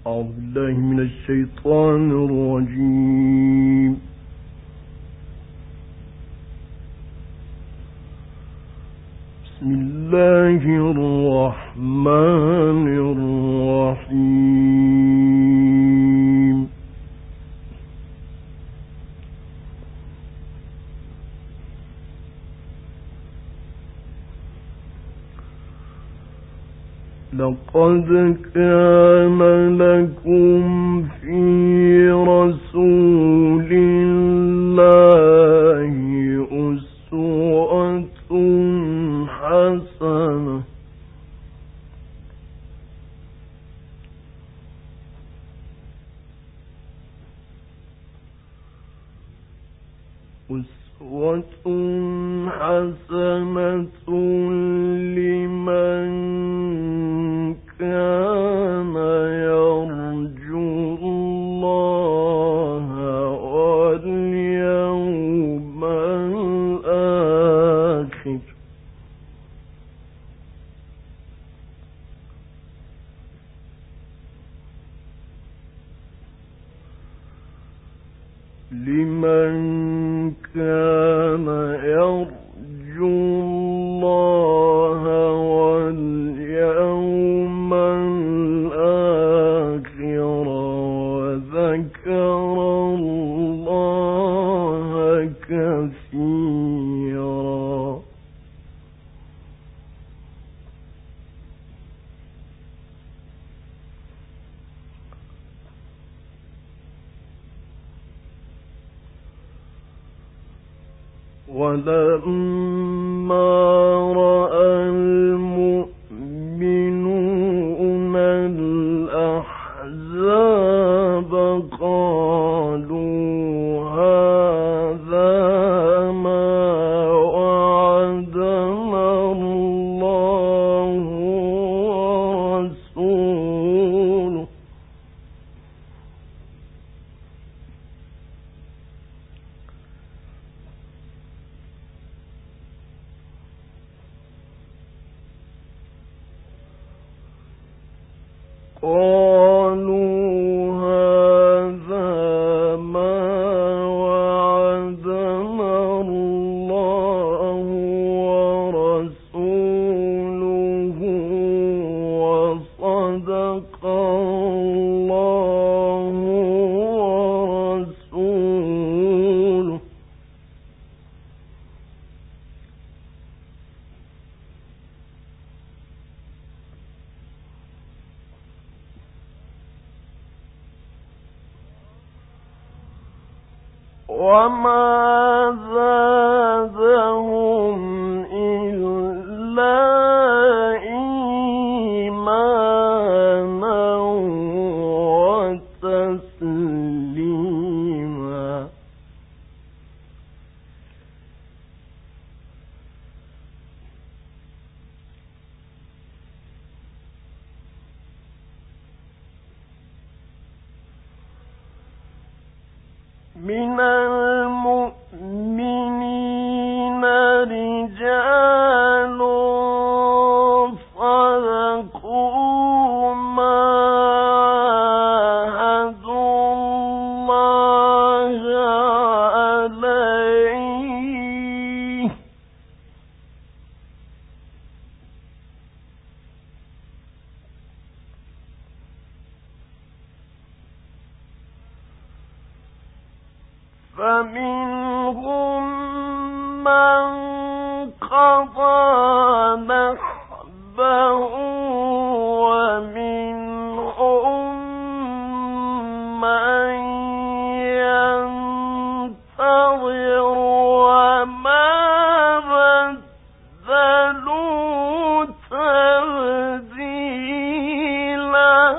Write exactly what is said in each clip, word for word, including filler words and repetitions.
أعوذ بالله من الشيطان الرجيم. بسم الله الرحمن الرحيم. لقد كان لكم في رسول الله أسوة حسنة أسوة حسنة لمن كان يرجو الله واليوم الآخر لمن كان يرجو الله واليوم الآخر وذكر الله كثيرا. ولما رأى المؤمنون الأحزاب قالوا هذا ما وعدنا الله ورسوله قالوا هذا ما وعدنا الله ورسوله وصدق الله ورسوله وما زادهم إلا إيمانا وتسليما. من المؤمنين رجال صدقوا ما عاهدوا الله عليه فمنهم من قضى نحبه ومنهم من ينتظر وما بدلوا تبديلا.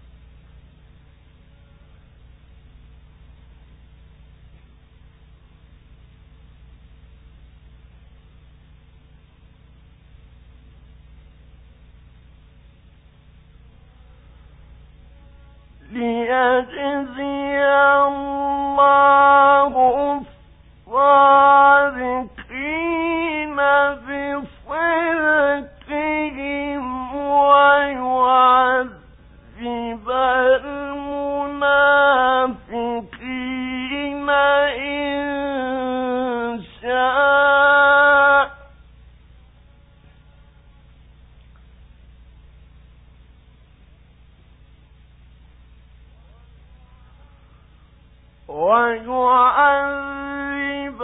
ليجزي الله الصادقين بصدقهم ويعذب ويعذب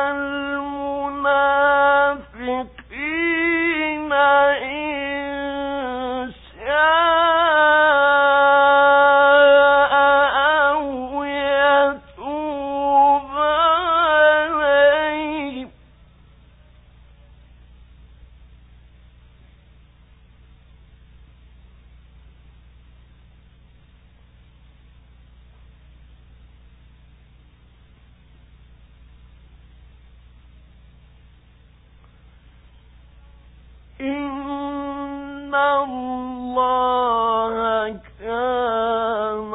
المنافقين إن شاء أو يتوب عليهم. إن الله كان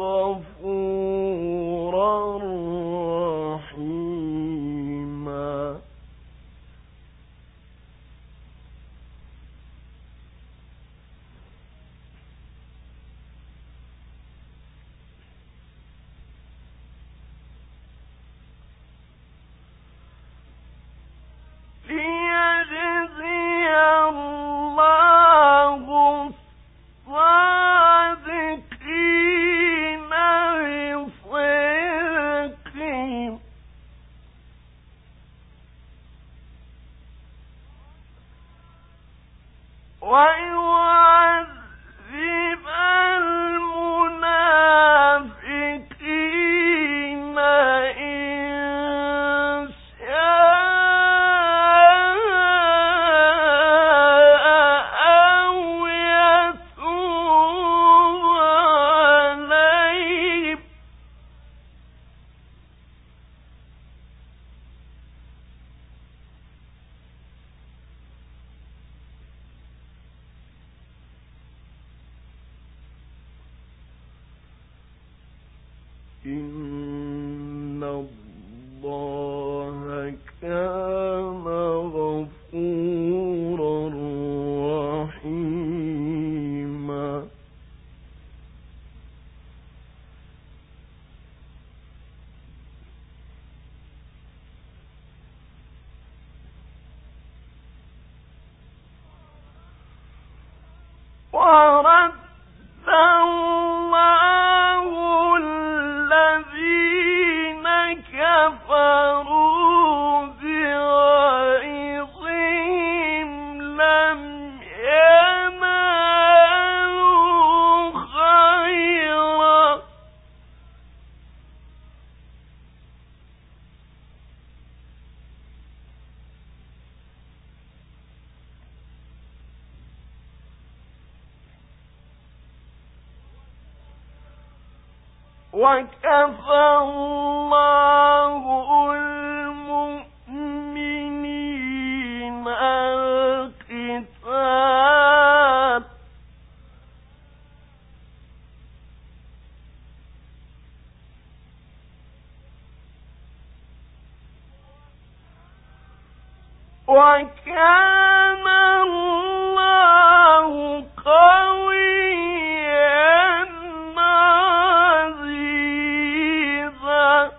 غفورا رحيما. ليجزي الله الصادقين بصدقهم ويعذب المنافقين إن أو يتوب عليهم. إن الله كان غفورا رحيما. ورد الله الذين كفروا بغيظهم لم ينالوا خيرا وكفى الله المؤمنين القتال وكان الله قويا عزيزا.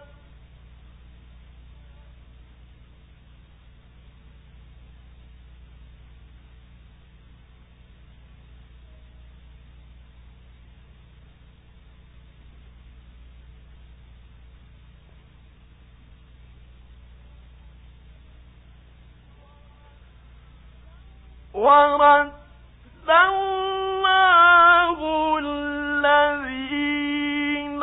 ورد الله الذين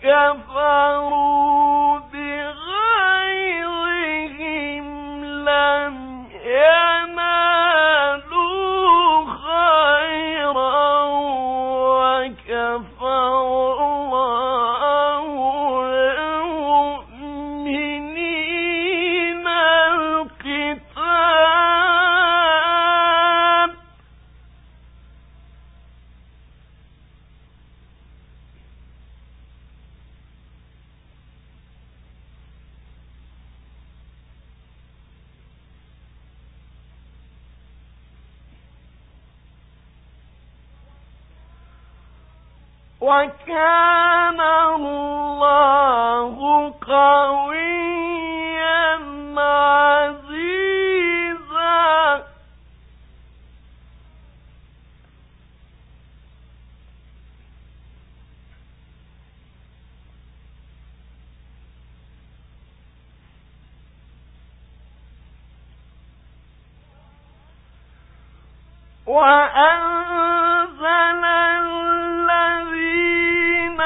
كفروا بغيظهم لم ينالوا خيرا وكفى الله المؤمنين القتال وكان الله قويا عزيزا. وأنزل الذين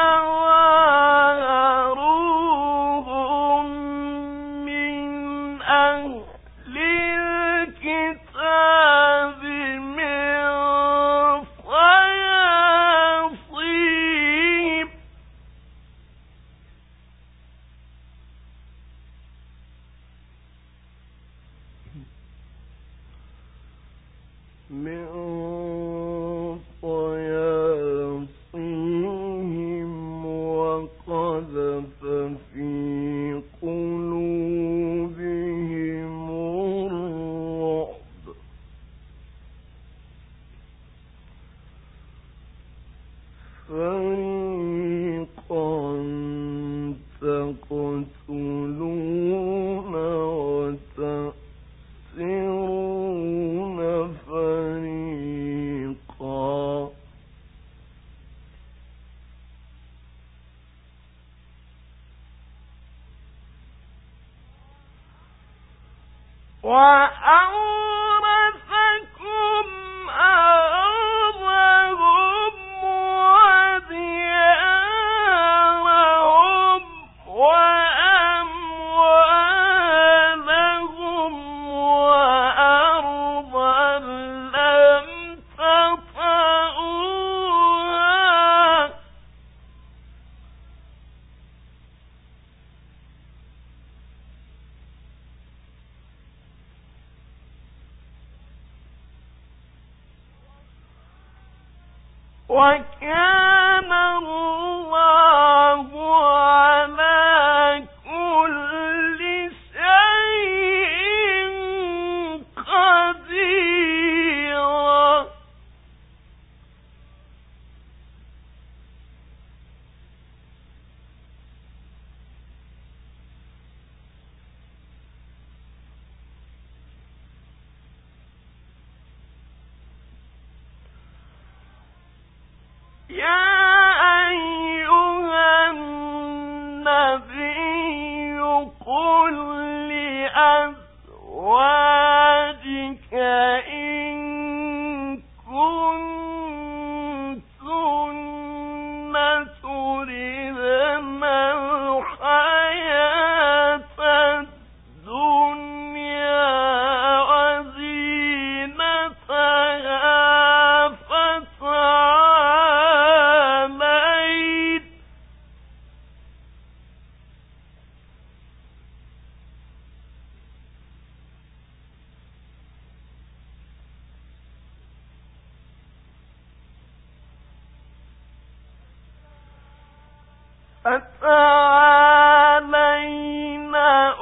ظاهروهم من أهل الكتاب من صياصيهم من صياصيهم وقذف في قلوبهم الرعب فريقا تقتلون وتأسرون فريقا وأورثكم أرضهم وديارهم وأموالهم وأرضا لم تطئوها وكان الله على كل شيء قديرا يا أيها النبي قل لأزواجك إن كنتن تردن الحياة الدنيا وزينتها فتعالين فتعالين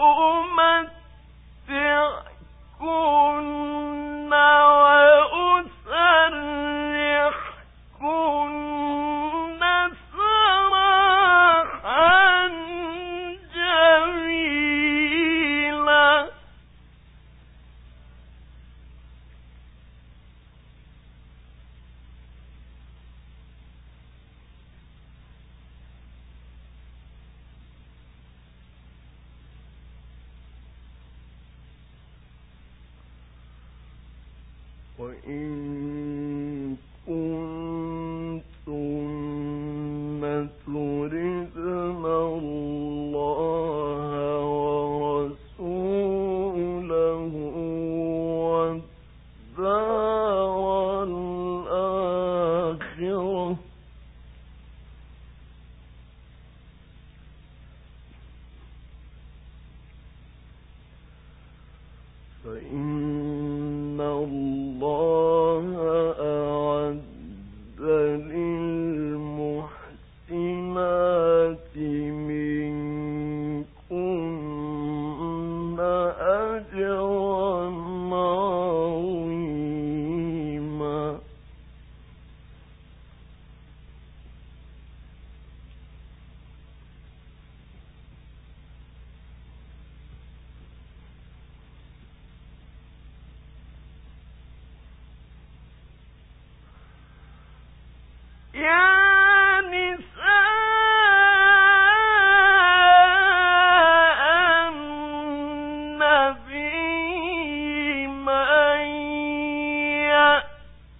أمتعكن وأسرحكن سراحا جميلا وإن كنتن تردن الله ورسوله والدار الآخرة فإن الله أعد للمحسنات منكن أجرا عظيما يا نساء النبي من يأت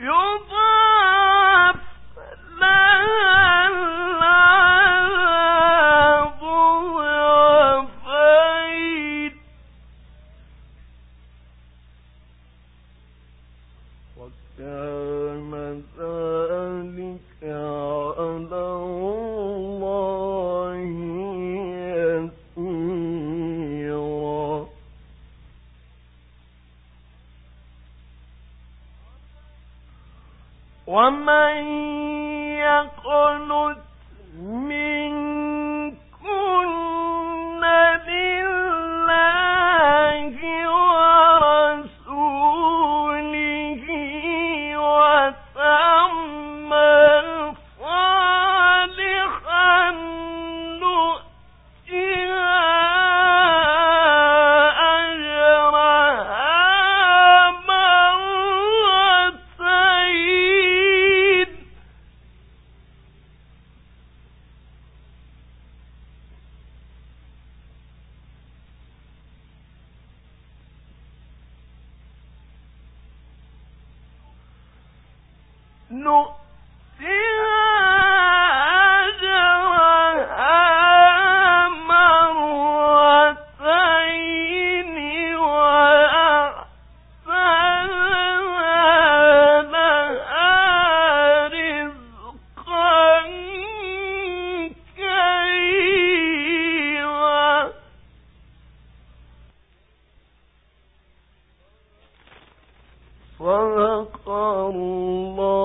يضاعف لها العذاب ضعفين وكان ذلك على الله يسيرا. ومن يقنت منكن لله ورسوله وتعمل صالحا نؤتها أجرها مرتين نؤتها أجرها مرتين وأعتدنا لها رزقا كريما. صدق الله